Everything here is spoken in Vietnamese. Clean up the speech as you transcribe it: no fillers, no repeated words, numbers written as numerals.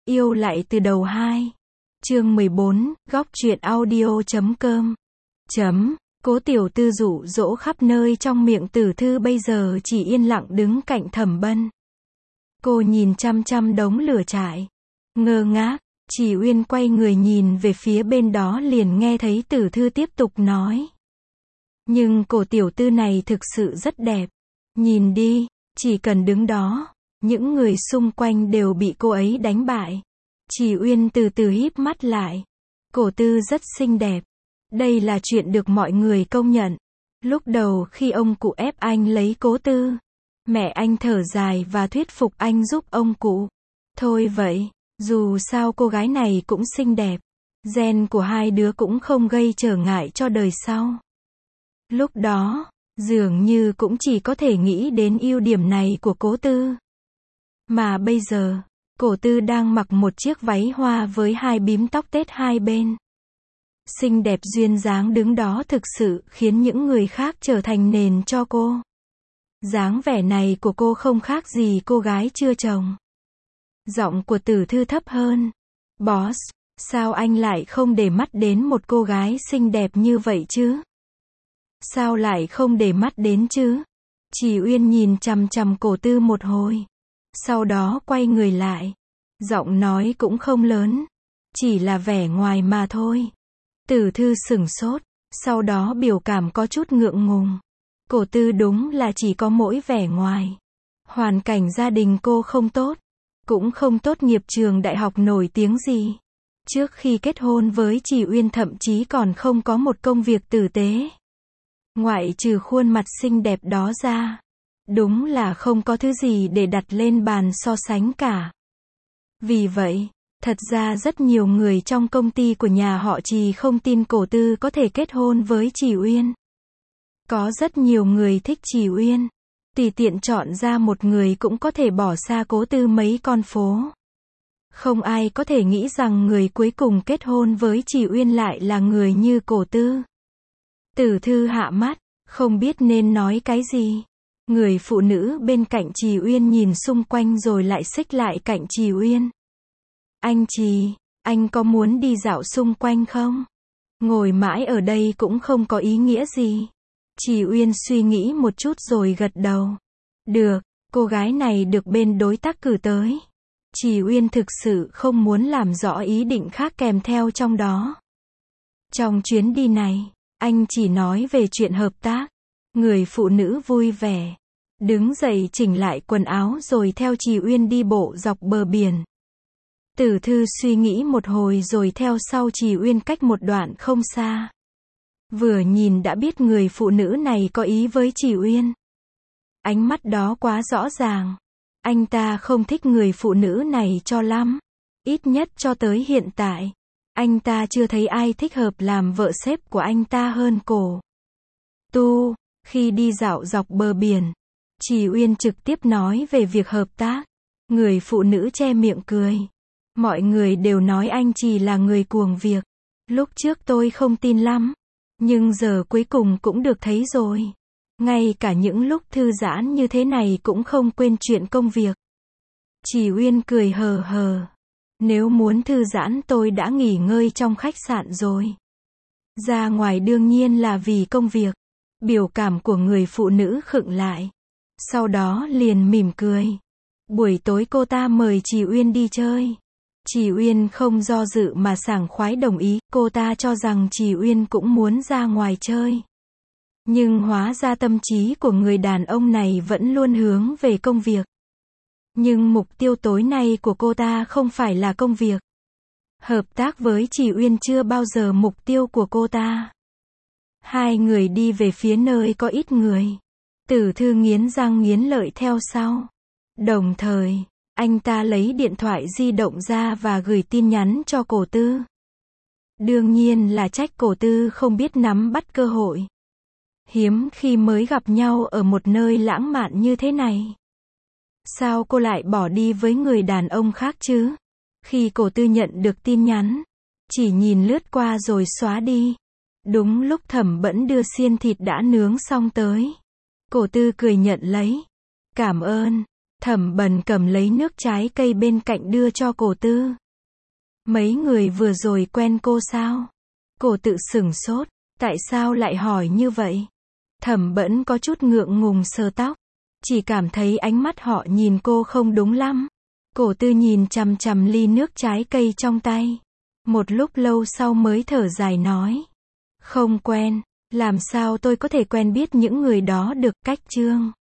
Yêu lại từ đầu 2. Chương 14, góc truyện audio.com. Cố tiểu tư dụ dỗ khắp nơi trong miệng Tử Thư bây giờ chỉ yên lặng đứng cạnh Thẩm Bân. Cô nhìn chăm chăm đống lửa trại. Ngơ ngác, Chỉ Uyên quay người nhìn về phía bên đó liền nghe thấy Tử Thư tiếp tục nói. Nhưng cô tiểu tư này thực sự rất đẹp. Nhìn đi, chỉ cần đứng đó, những người xung quanh đều bị cô ấy đánh bại. Chỉ Uyên từ từ híp mắt lại. Cổ tư rất xinh đẹp. Đây là chuyện được mọi người công nhận. Lúc đầu khi ông cụ ép anh lấy Cố Tư, mẹ anh thở dài và thuyết phục anh giúp ông cụ. Thôi vậy, dù sao cô gái này cũng xinh đẹp. Gen của hai đứa cũng không gây trở ngại cho đời sau. Lúc đó, dường như cũng chỉ có thể nghĩ đến ưu điểm này của Cố Tư. Mà bây giờ, Cổ Tư đang mặc một chiếc váy hoa với hai bím tóc tết hai bên. Xinh đẹp duyên dáng đứng đó thực sự khiến những người khác trở thành nền cho cô. Dáng vẻ này của cô không khác gì cô gái chưa chồng. Giọng của Tử Thư thấp hơn. Boss, sao anh lại không để mắt đến một cô gái xinh đẹp như vậy chứ? Sao lại không để mắt đến chứ? Chỉ Uyên nhìn chằm chằm Cổ Tư một hồi. Sau đó quay người lại. Giọng nói cũng không lớn. Chỉ là vẻ ngoài mà thôi. Tử Thư sửng sốt. Sau đó biểu cảm có chút ngượng ngùng. Cổ Tư đúng là chỉ có mỗi vẻ ngoài. Hoàn cảnh gia đình cô không tốt. Cũng không tốt nghiệp trường đại học nổi tiếng gì. Trước khi kết hôn với Chỉ Uyên thậm chí còn không có một công việc tử tế. Ngoại trừ khuôn mặt xinh đẹp đó ra. Đúng là không có thứ gì để đặt lên bàn so sánh cả. Vì vậy, thật ra rất nhiều người trong công ty của nhà họ Trì không tin Cổ Tư có thể kết hôn với Chỉ Uyên. Có rất nhiều người thích Chỉ Uyên. Tùy tiện chọn ra một người cũng có thể bỏ xa Cố Tư mấy con phố. Không ai có thể nghĩ rằng người cuối cùng kết hôn với Chỉ Uyên lại là người như Cổ Tư. Tử Thư hạ mắt, không biết nên nói cái gì. Người phụ nữ bên cạnh Chỉ Uyên nhìn xung quanh rồi lại xích lại cạnh Chỉ Uyên. Anh Trì, anh có muốn đi dạo xung quanh không? Ngồi mãi ở đây cũng không có ý nghĩa gì. Chỉ Uyên suy nghĩ một chút rồi gật đầu. Được, cô gái này được bên đối tác cử tới. Chỉ Uyên thực sự không muốn làm rõ ý định khác kèm theo trong đó. Trong chuyến đi này, anh chỉ nói về chuyện hợp tác. Người phụ nữ vui vẻ. Đứng dậy chỉnh lại quần áo rồi theo Chỉ Uyên đi bộ dọc bờ biển. Tử Thư suy nghĩ một hồi rồi theo sau Chỉ Uyên cách một đoạn không xa. Vừa nhìn đã biết người phụ nữ này có ý với Chỉ Uyên. Ánh mắt đó quá rõ ràng. Anh ta không thích người phụ nữ này cho lắm. Ít nhất cho tới hiện tại. Anh ta chưa thấy ai thích hợp làm vợ sếp của anh ta hơn Cổ Tu. Khi đi dạo dọc bờ biển, Chỉ Uyên trực tiếp nói về việc hợp tác. Người phụ nữ che miệng cười. Mọi người đều nói anh chỉ là người cuồng việc. Lúc trước tôi không tin lắm. Nhưng giờ cuối cùng cũng được thấy rồi. Ngay cả những lúc thư giãn như thế này cũng không quên chuyện công việc. Chỉ Uyên cười hờ hờ. Nếu muốn thư giãn tôi đã nghỉ ngơi trong khách sạn rồi. Ra ngoài đương nhiên là vì công việc. Biểu cảm của người phụ nữ khựng lại. Sau đó liền mỉm cười. Buổi tối cô ta mời Chỉ Uyên đi chơi. Chỉ Uyên không do dự mà sảng khoái đồng ý. Cô ta cho rằng Chỉ Uyên cũng muốn ra ngoài chơi. Nhưng hóa ra tâm trí của người đàn ông này vẫn luôn hướng về công việc. Nhưng mục tiêu tối nay của cô ta không phải là công việc. Hợp tác với Chỉ Uyên chưa bao giờ mục tiêu của cô ta. Hai người đi về phía nơi có ít người. Tử Thư nghiến răng nghiến lợi theo sau. Đồng thời, anh ta lấy điện thoại di động ra và gửi tin nhắn cho Cổ Tư. Đương nhiên là trách Cổ Tư không biết nắm bắt cơ hội. Hiếm khi mới gặp nhau ở một nơi lãng mạn như thế này. Sao cô lại bỏ đi với người đàn ông khác chứ? Khi Cổ Tư nhận được tin nhắn, chỉ nhìn lướt qua rồi xóa đi. Đúng lúc Thẩm Bẫn đưa xiên thịt đã nướng xong tới. Cổ Tư cười nhận lấy. Cảm ơn. Thẩm Bần cầm lấy nước trái cây bên cạnh đưa cho Cổ Tư. Mấy người vừa rồi quen cô sao? Cổ Tự sửng sốt, tại sao lại hỏi như vậy? Thẩm Bẫn có chút ngượng ngùng sờ tóc, chỉ cảm thấy ánh mắt họ nhìn cô không đúng lắm. Cổ Tư nhìn chằm chằm ly nước trái cây trong tay. Một lúc lâu sau mới thở dài nói. Không quen, làm sao tôi có thể quen biết những người đó được, Cách Trương.